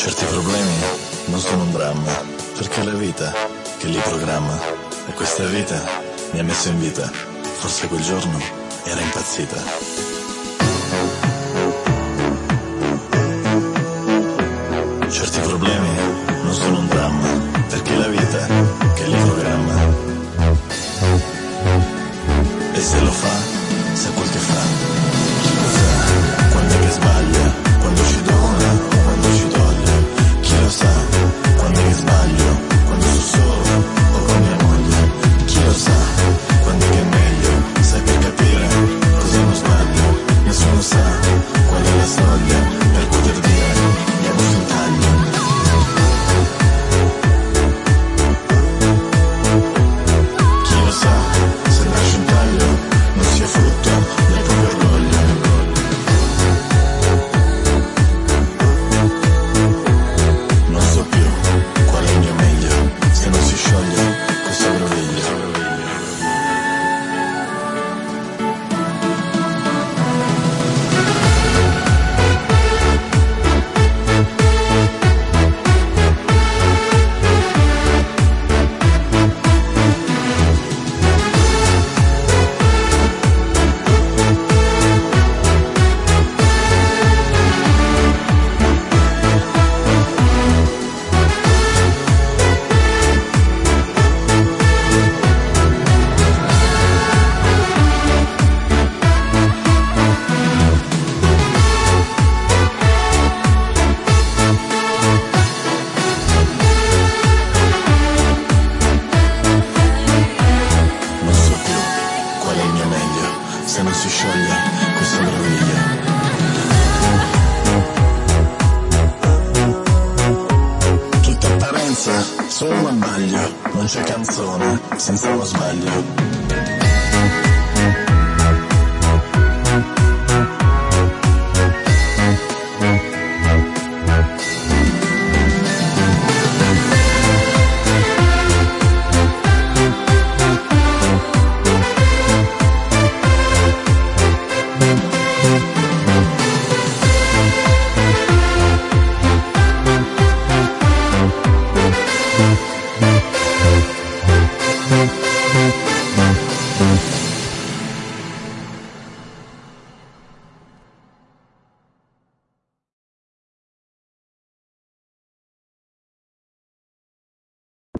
Certi problemi non sono un dramma, perché è la vita che li programma. E questa vita mi ha messo in vita, forse quel giorno era impazzita. Certi problemi non sono un dramma, perché è la vita che li programma. E se lo fa, sa quel che fa. Chi lo sa, quando è che sbaglia, quando ci dona o quando ci toglie. Chi lo sa, quando è che sbaglio, quando sto solo o con mia moglie. Chi lo sa, quando è che è meglio, sai per capire cosa non sbaglio. Nessuno sa qual è la soglia per poter dire mi ha messo un taglio. Chi lo sa, se nasce un taglio non sia frutto del proprio orgoglio. Non so più qual è il mio meglio, se non si scioglie questo groviglio. Se non si scioglie questo groviglio. Tutta apparenza, solo un abbaglio. Non c'è canzone senza uno sbaglio.